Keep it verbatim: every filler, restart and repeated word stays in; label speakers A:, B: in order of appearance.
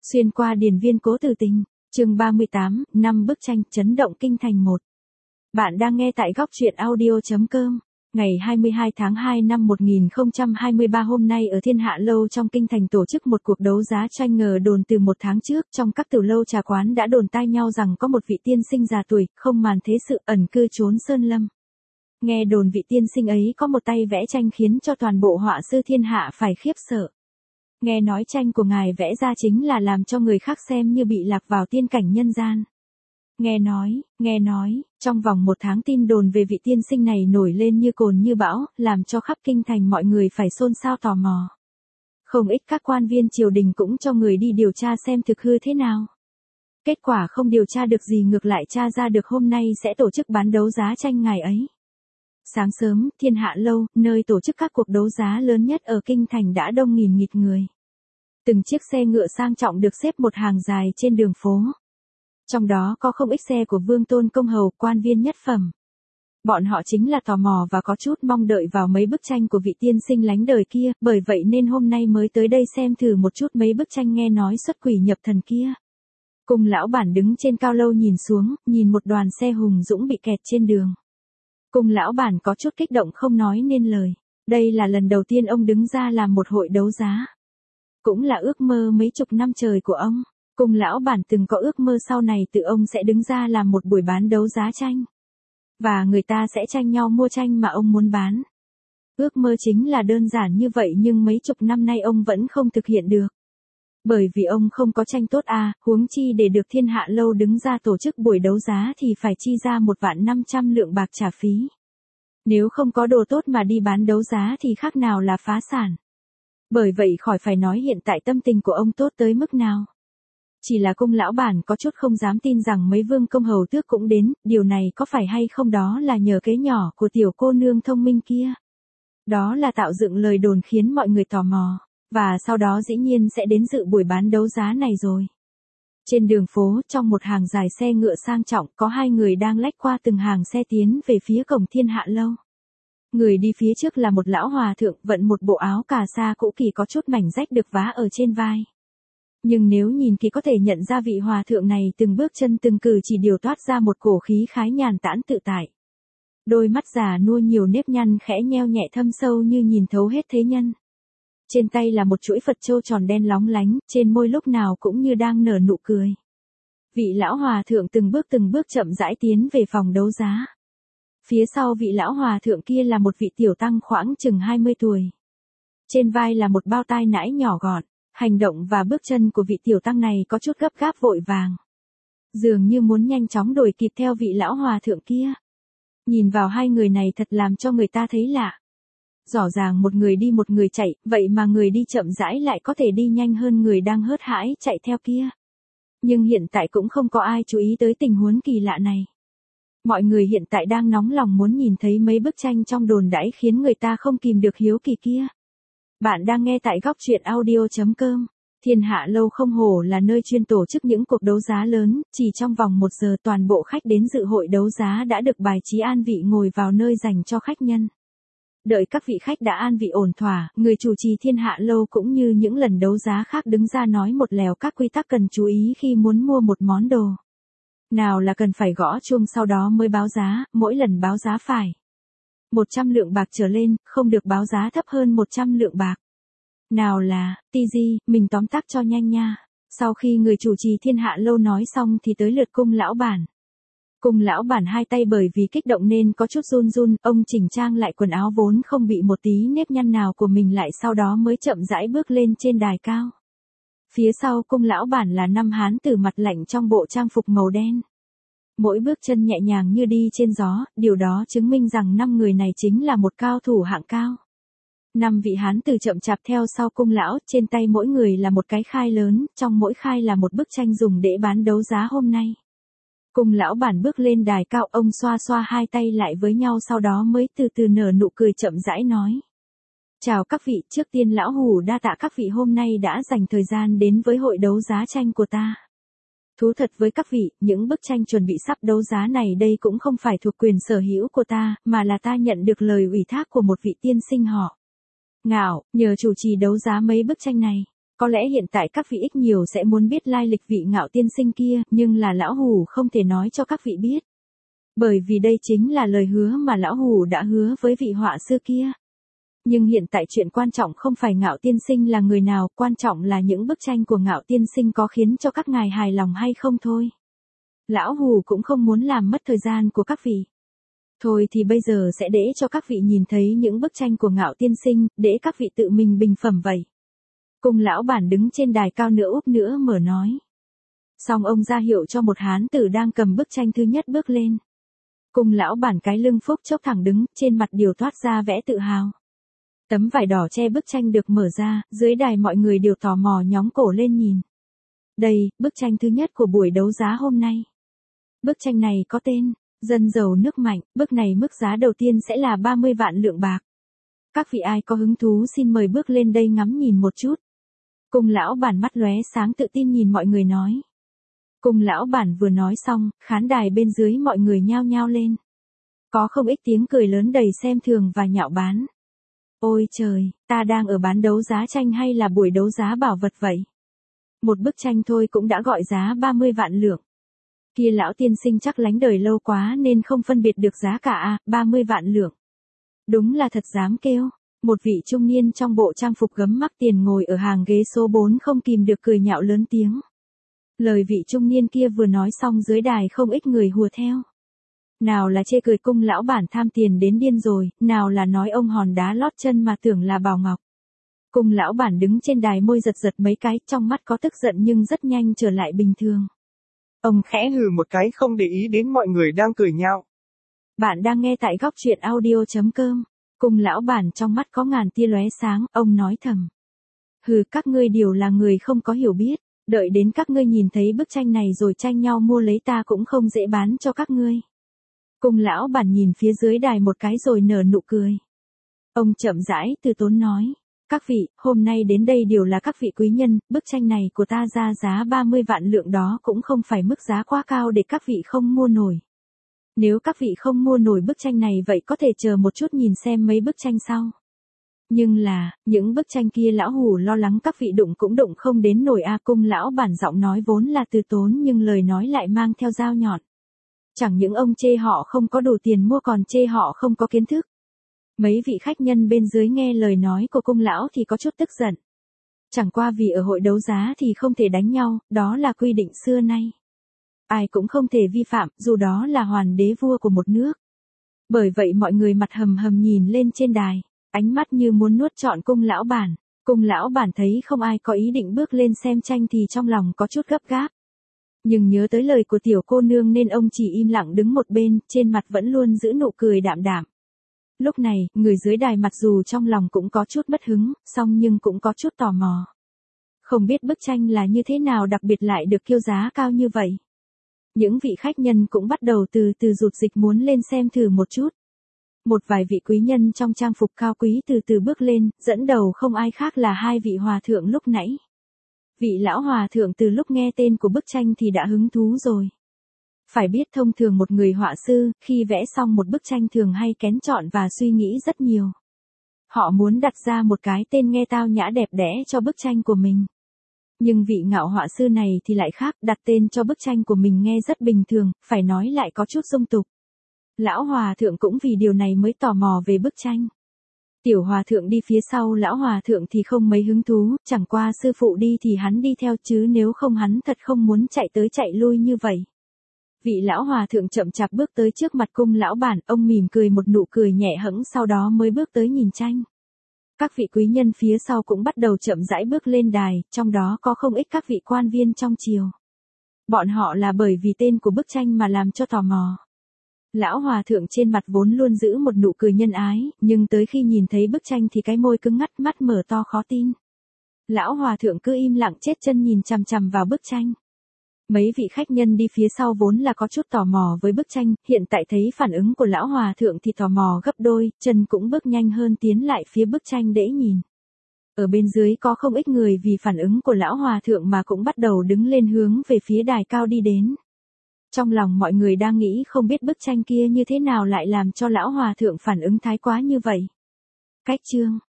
A: Xuyên qua điền viên cố tử tình, chương ba mươi tám, năm bức tranh chấn động kinh thành một. Bạn đang nghe tại góc truyện audio.com. Ngày hai mươi hai tháng hai năm một nghìn không trăm hai mươi ba hôm nay ở Thiên Hạ Lâu trong kinh thành tổ chức một cuộc đấu giá tranh ngờ đồn từ một tháng trước trong các tiểu lâu trà quán đã đồn tai nhau rằng có một vị tiên sinh già tuổi, không màn thế sự ẩn cư trốn sơn lâm. Nghe đồn vị tiên sinh ấy có một tay vẽ tranh khiến cho toàn bộ họa sư thiên hạ phải khiếp sợ. Nghe nói tranh của ngài vẽ ra chính là làm cho người khác xem như bị lạc vào tiên cảnh nhân gian. Nghe nói, nghe nói, trong vòng một tháng tin đồn về vị tiên sinh này nổi lên như cồn như bão, làm cho khắp kinh thành mọi người phải xôn xao tò mò. Không ít các quan viên triều đình cũng cho người đi điều tra xem thực hư thế nào. Kết quả không điều tra được gì, ngược lại tra ra được hôm nay sẽ tổ chức bán đấu giá tranh ngài ấy. Sáng sớm, Thiên Hạ Lâu, nơi tổ chức các cuộc đấu giá lớn nhất ở kinh thành đã đông nghìn nghịt người. Từng chiếc xe ngựa sang trọng được xếp một hàng dài trên đường phố. Trong đó có không ít xe của vương tôn công hầu, quan viên nhất phẩm. Bọn họ chính là tò mò và có chút mong đợi vào mấy bức tranh của vị tiên sinh lánh đời kia, bởi vậy nên hôm nay mới tới đây xem thử một chút mấy bức tranh nghe nói xuất quỷ nhập thần kia. Cùng lão bản đứng trên cao lâu nhìn xuống, nhìn một đoàn xe hùng dũng bị kẹt trên đường. Cùng lão bản có chút kích động không nói nên lời. Đây là lần đầu tiên ông đứng ra làm một hội đấu giá. Cũng là ước mơ mấy chục năm trời của ông. Cùng lão bản từng có ước mơ sau này tự ông sẽ đứng ra làm một buổi bán đấu giá tranh. Và người ta sẽ tranh nhau mua tranh mà ông muốn bán. Ước mơ chính là đơn giản như vậy nhưng mấy chục năm nay ông vẫn không thực hiện được. Bởi vì ông không có tranh tốt à, huống chi để được Thiên Hạ Lâu đứng ra tổ chức buổi đấu giá thì phải chi ra một vạn năm trăm lượng bạc trả phí. Nếu không có đồ tốt mà đi bán đấu giá thì khác nào là phá sản. Bởi vậy khỏi phải nói hiện tại tâm tình của ông tốt tới mức nào. Chỉ là cung lão bản có chút không dám tin rằng mấy vương công hầu tước cũng đến, điều này có phải hay không đó là nhờ kế nhỏ của tiểu cô nương thông minh kia. Đó là tạo dựng lời đồn khiến mọi người tò mò. Và sau đó dĩ nhiên sẽ đến dự buổi bán đấu giá này rồi. Trên đường phố, trong một hàng dài xe ngựa sang trọng, có hai người đang lách qua từng hàng xe tiến về phía cổng Thiên Hạ Lâu. Người đi phía trước là một lão hòa thượng, vận một bộ áo cà sa cũ kỹ có chút mảnh rách được vá ở trên vai. Nhưng nếu nhìn kỹ có thể nhận ra vị hòa thượng này từng bước chân từng cử chỉ đều toát ra một cổ khí khái nhàn tản tự tại. Đôi mắt già nua nhiều nếp nhăn khẽ nheo nhẹ thâm sâu như nhìn thấu hết thế nhân. Trên tay là một chuỗi Phật châu tròn đen lóng lánh, trên môi lúc nào cũng như đang nở nụ cười. Vị lão hòa thượng từng bước từng bước chậm rãi tiến về phòng đấu giá. Phía sau vị lão hòa thượng kia là một vị tiểu tăng khoảng chừng hai mươi tuổi. Trên vai là một bao tai nải nhỏ gọn, hành động và bước chân của vị tiểu tăng này có chút gấp gáp vội vàng. Dường như muốn nhanh chóng đuổi kịp theo vị lão hòa thượng kia. Nhìn vào hai người này thật làm cho người ta thấy lạ. Rõ ràng một người đi một người chạy, vậy mà người đi chậm rãi lại có thể đi nhanh hơn người đang hớt hãi chạy theo kia. Nhưng hiện tại cũng không có ai chú ý tới tình huống kỳ lạ này. Mọi người hiện tại đang nóng lòng muốn nhìn thấy mấy bức tranh trong đồn đãi khiến người ta không kìm được hiếu kỳ kia. Bạn đang nghe tại góc truyện audio.com. Thiên Hạ Lâu không hổ là nơi chuyên tổ chức những cuộc đấu giá lớn, chỉ trong vòng một giờ toàn bộ khách đến dự hội đấu giá đã được bài trí an vị ngồi vào nơi dành cho khách nhân. Đợi các vị khách đã an vị ổn thỏa, người chủ trì Thiên Hạ Lâu cũng như những lần đấu giá khác đứng ra nói một lèo các quy tắc cần chú ý khi muốn mua một món đồ. Nào là cần phải gõ chuông sau đó mới báo giá, mỗi lần báo giá phải một trăm lượng bạc trở lên, không được báo giá thấp hơn một trăm lượng bạc. Nào là, ti di, mình tóm tắt cho nhanh nha. Sau khi người chủ trì Thiên Hạ Lâu nói xong thì tới lượt cung lão bản. Cùng lão bản hai tay bởi vì kích động nên có chút run run, ông chỉnh trang lại quần áo vốn không bị một tí nếp nhăn nào của mình lại sau đó mới chậm rãi bước lên trên đài cao. Phía sau cung lão bản là năm hán tử mặt lạnh trong bộ trang phục màu đen. Mỗi bước chân nhẹ nhàng như đi trên gió, điều đó chứng minh rằng năm người này chính là một cao thủ hạng cao. Năm vị hán tử chậm chạp theo sau cung lão, trên tay mỗi người là một cái khai lớn, trong mỗi khai là một bức tranh dùng để bán đấu giá hôm nay. Cùng lão bản bước lên đài cao, ông xoa xoa hai tay lại với nhau sau đó mới từ từ nở nụ cười chậm rãi nói. Chào các vị, trước tiên lão hủ đa tạ các vị hôm nay đã dành thời gian đến với hội đấu giá tranh của ta. Thú thật với các vị, những bức tranh chuẩn bị sắp đấu giá này đây cũng không phải thuộc quyền sở hữu của ta, mà là ta nhận được lời ủy thác của một vị tiên sinh họ Ngạo, nhờ chủ trì đấu giá mấy bức tranh này. Có lẽ hiện tại các vị ít nhiều sẽ muốn biết lai lịch vị Ngạo tiên sinh kia, nhưng là lão Hủ không thể nói cho các vị biết. Bởi vì đây chính là lời hứa mà lão Hủ đã hứa với vị họa sư kia. Nhưng hiện tại chuyện quan trọng không phải Ngạo tiên sinh là người nào, quan trọng là những bức tranh của Ngạo tiên sinh có khiến cho các ngài hài lòng hay không thôi. Lão Hủ cũng không muốn làm mất thời gian của các vị. Thôi thì bây giờ sẽ để cho các vị nhìn thấy những bức tranh của Ngạo tiên sinh, để các vị tự mình bình phẩm vậy. Cung lão bản đứng trên đài cao nữa úp nữa mở nói. Xong ông ra hiệu cho một hán tử đang cầm bức tranh thứ nhất bước lên. Cung lão bản cái lưng phúc chốc thẳng đứng, trên mặt điều toát ra vẻ tự hào. Tấm vải đỏ che bức tranh được mở ra, dưới đài mọi người đều tò mò nhóng cổ lên nhìn. Đây, bức tranh thứ nhất của buổi đấu giá hôm nay. Bức tranh này có tên, Dân giàu nước mạnh, bức này mức giá đầu tiên sẽ là ba mươi vạn lượng bạc. Các vị ai có hứng thú xin mời bước lên đây ngắm nhìn một chút. Cung lão bản mắt lóe sáng tự tin nhìn mọi người nói. Cung lão bản vừa nói xong, khán đài bên dưới mọi người nhao nhao lên. Có không ít tiếng cười lớn đầy xem thường và nhạo báng. Ôi trời, ta đang ở bán đấu giá tranh hay là buổi đấu giá bảo vật vậy? Một bức tranh thôi cũng đã gọi giá ba mươi vạn lượng. Kia lão tiên sinh chắc lánh đời lâu quá nên không phân biệt được giá cả à, ba mươi vạn lượng. Đúng là thật dám kêu. Một vị trung niên trong bộ trang phục gấm mắc tiền ngồi ở hàng ghế số bốn không kìm được cười nhạo lớn tiếng. Lời vị trung niên kia vừa nói xong dưới đài không ít người hùa theo. Nào là chê cười cung lão bản tham tiền đến điên rồi, nào là nói ông hòn đá lót chân mà tưởng là bảo ngọc. Cung lão bản đứng trên đài môi giật giật mấy cái, trong mắt có tức giận nhưng rất nhanh trở lại bình thường.
B: Ông khẽ hừ một cái không để ý đến mọi người đang cười nhạo.
A: Bạn đang nghe tại góc truyện audio chấm com. Cung lão bản trong mắt có ngàn tia lóe sáng, ông nói thầm. Hừ, các ngươi đều là người không có hiểu biết, đợi đến các ngươi nhìn thấy bức tranh này rồi tranh nhau mua lấy ta cũng không dễ bán cho các ngươi. Cung lão bản nhìn phía dưới đài một cái rồi nở nụ cười. Ông chậm rãi từ tốn nói. Các vị, hôm nay đến đây đều là các vị quý nhân, bức tranh này của ta ra giá ba mươi vạn lượng đó cũng không phải mức giá quá cao để các vị không mua nổi. Nếu các vị không mua nổi bức tranh này vậy có thể chờ một chút nhìn xem mấy bức tranh sau. Nhưng là, những bức tranh kia lão Hủ lo lắng các vị đụng cũng đụng không đến nổi a. Cung lão bản giọng nói vốn là từ tốn nhưng lời nói lại mang theo dao nhọn. Chẳng những ông chê họ không có đủ tiền mua còn chê họ không có kiến thức. Mấy vị khách nhân bên dưới nghe lời nói của cung lão thì có chút tức giận. Chẳng qua vì ở hội đấu giá thì không thể đánh nhau, đó là quy định xưa nay. Ai cũng không thể vi phạm, dù đó là hoàn đế vua của một nước. Bởi vậy mọi người mặt hầm hầm nhìn lên trên đài, ánh mắt như muốn nuốt trọn cung lão bản. Cung lão bản thấy không ai có ý định bước lên xem tranh thì trong lòng có chút gấp gáp. Nhưng nhớ tới lời của tiểu cô nương nên ông chỉ im lặng đứng một bên, trên mặt vẫn luôn giữ nụ cười đạm đạm. Lúc này, người dưới đài mặc dù trong lòng cũng có chút mất hứng, song nhưng cũng có chút tò mò. Không biết bức tranh là như thế nào đặc biệt lại được kêu giá cao như vậy. Những vị khách nhân cũng bắt đầu từ từ rụt dịch muốn lên xem thử một chút. Một vài vị quý nhân trong trang phục cao quý từ từ bước lên, dẫn đầu không ai khác là hai vị hòa thượng lúc nãy. Vị lão hòa thượng từ lúc nghe tên của bức tranh thì đã hứng thú rồi. Phải biết thông thường một người họa sư, khi vẽ xong một bức tranh thường hay kén chọn và suy nghĩ rất nhiều. Họ muốn đặt ra một cái tên nghe tao nhã đẹp đẽ cho bức tranh của mình. Nhưng vị Ngạo họa sư này thì lại khác, đặt tên cho bức tranh của mình nghe rất bình thường, phải nói lại có chút dung tục. Lão hòa thượng cũng vì điều này mới tò mò về bức tranh. Tiểu hòa thượng đi phía sau lão hòa thượng thì không mấy hứng thú, chẳng qua sư phụ đi thì hắn đi theo chứ nếu không hắn thật không muốn chạy tới chạy lui như vậy. Vị lão hòa thượng chậm chạp bước tới trước mặt cung lão bản, ông mỉm cười một nụ cười nhẹ hẫng sau đó mới bước tới nhìn tranh. Các vị quý nhân phía sau cũng bắt đầu chậm rãi bước lên đài, trong đó có không ít các vị quan viên trong triều. Bọn họ là bởi vì tên của bức tranh mà làm cho tò mò. Lão hòa thượng trên mặt vốn luôn giữ một nụ cười nhân ái, nhưng tới khi nhìn thấy bức tranh thì cái môi cứng ngắt, mắt mở to khó tin. Lão hòa thượng cứ im lặng chết chân nhìn chằm chằm vào bức tranh. Mấy vị khách nhân đi phía sau vốn là có chút tò mò với bức tranh, hiện tại thấy phản ứng của lão hòa thượng thì tò mò gấp đôi, chân cũng bước nhanh hơn tiến lại phía bức tranh để nhìn. Ở bên dưới có không ít người vì phản ứng của lão hòa thượng mà cũng bắt đầu đứng lên hướng về phía đài cao đi đến. Trong lòng mọi người đang nghĩ không biết bức tranh kia như thế nào lại làm cho lão hòa thượng phản ứng thái quá như vậy. Cách chương